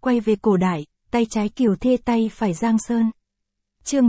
quay về cổ đại, tay trái Kiều Thê tay phải Giang Sơn. Chương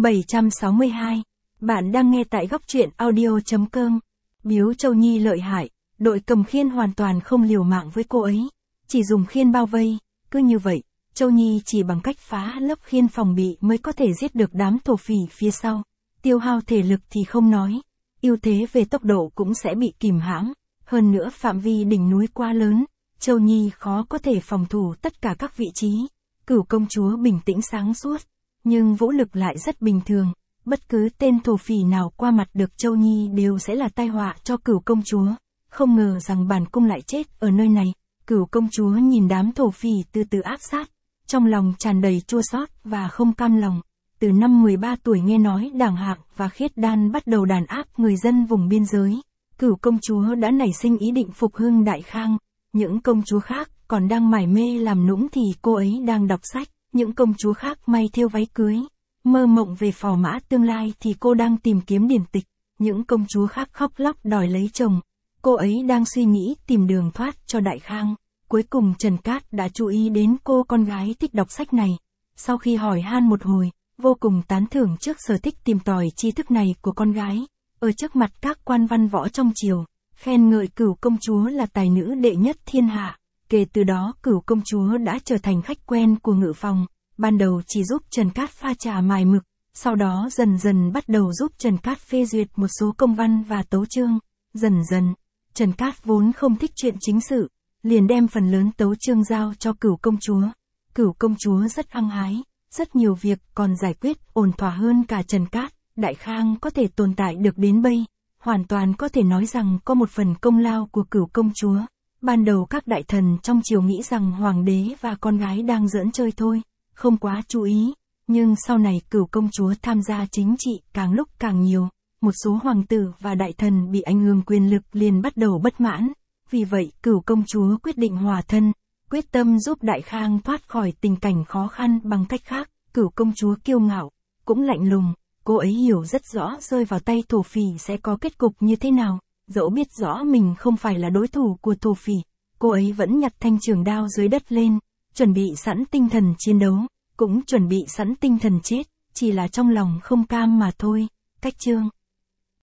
762. Bạn đang nghe tại góc truyện audio.com. Biếu Châu Nhi lợi hại, đội cầm khiên hoàn toàn không liều mạng với cô ấy, chỉ dùng khiên bao vây, cứ như vậy, Châu Nhi chỉ bằng cách phá lớp khiên phòng bị mới có thể giết được đám thổ phỉ phía sau. Tiêu hao thể lực thì không nói, ưu thế về tốc độ cũng sẽ bị kìm hãm, hơn nữa phạm vi đỉnh núi quá lớn, Châu Nhi khó có thể phòng thủ tất cả các vị trí. Cửu công chúa bình tĩnh sáng suốt, nhưng vũ lực lại rất bình thường, bất cứ tên thổ phỉ nào qua mặt được Châu Nhi đều sẽ là tai họa cho cửu công chúa. Không ngờ rằng bản cung lại chết ở nơi này. Cửu công chúa nhìn đám thổ phỉ từ từ áp sát, trong lòng tràn đầy chua xót và không cam lòng. Từ năm 13 tuổi nghe nói Đảng Hạc và Khiết Đan bắt đầu đàn áp người dân vùng biên giới, cửu công chúa đã nảy sinh ý định phục hưng Đại Khang. Những công chúa khác còn đang mải mê làm nũng thì cô ấy đang đọc sách, những công chúa khác may thêu váy cưới, mơ mộng về phò mã tương lai thì cô đang tìm kiếm điển tịch, những công chúa khác khóc lóc đòi lấy chồng, cô ấy đang suy nghĩ tìm đường thoát cho Đại Khang. Cuối cùng Trần Cát đã chú ý đến cô con gái thích đọc sách này. Sau khi hỏi han một hồi, vô cùng tán thưởng trước sở thích tìm tòi tri thức này của con gái, ở trước mặt các quan văn võ trong triều, khen ngợi cửu công chúa là tài nữ đệ nhất thiên hạ. Kể từ đó cửu công chúa đã trở thành khách quen của Ngự Phòng, ban đầu chỉ giúp Trần Cát pha trà mài mực, sau đó dần dần bắt đầu giúp Trần Cát phê duyệt một số công văn và tấu chương. Dần dần, Trần Cát vốn không thích chuyện chính sự, liền đem phần lớn tấu chương giao cho cửu công chúa. Cửu công chúa rất hăng hái, rất nhiều việc còn giải quyết ổn thỏa hơn cả Trần Cát. Đại Khang có thể tồn tại được đến bây, hoàn toàn có thể nói rằng có một phần công lao của cửu công chúa. Ban đầu các đại thần trong triều nghĩ rằng hoàng đế và con gái đang giỡn chơi thôi, không quá chú ý, nhưng sau này cửu công chúa tham gia chính trị càng lúc càng nhiều, một số hoàng tử và đại thần bị ảnh hưởng quyền lực liền bắt đầu bất mãn. Vì vậy cửu công chúa quyết định hòa thân, quyết tâm giúp Đại Khang thoát khỏi tình cảnh khó khăn bằng cách khác. Cửu công chúa kiêu ngạo, cũng lạnh lùng, cô ấy hiểu rất rõ rơi vào tay thổ phỉ sẽ có kết cục như thế nào. Dẫu biết rõ mình không phải là đối thủ của thổ phỉ, cô ấy vẫn nhặt thanh trường đao dưới đất lên, chuẩn bị sẵn tinh thần chiến đấu, cũng chuẩn bị sẵn tinh thần chết, chỉ là trong lòng không cam mà thôi. Cách chương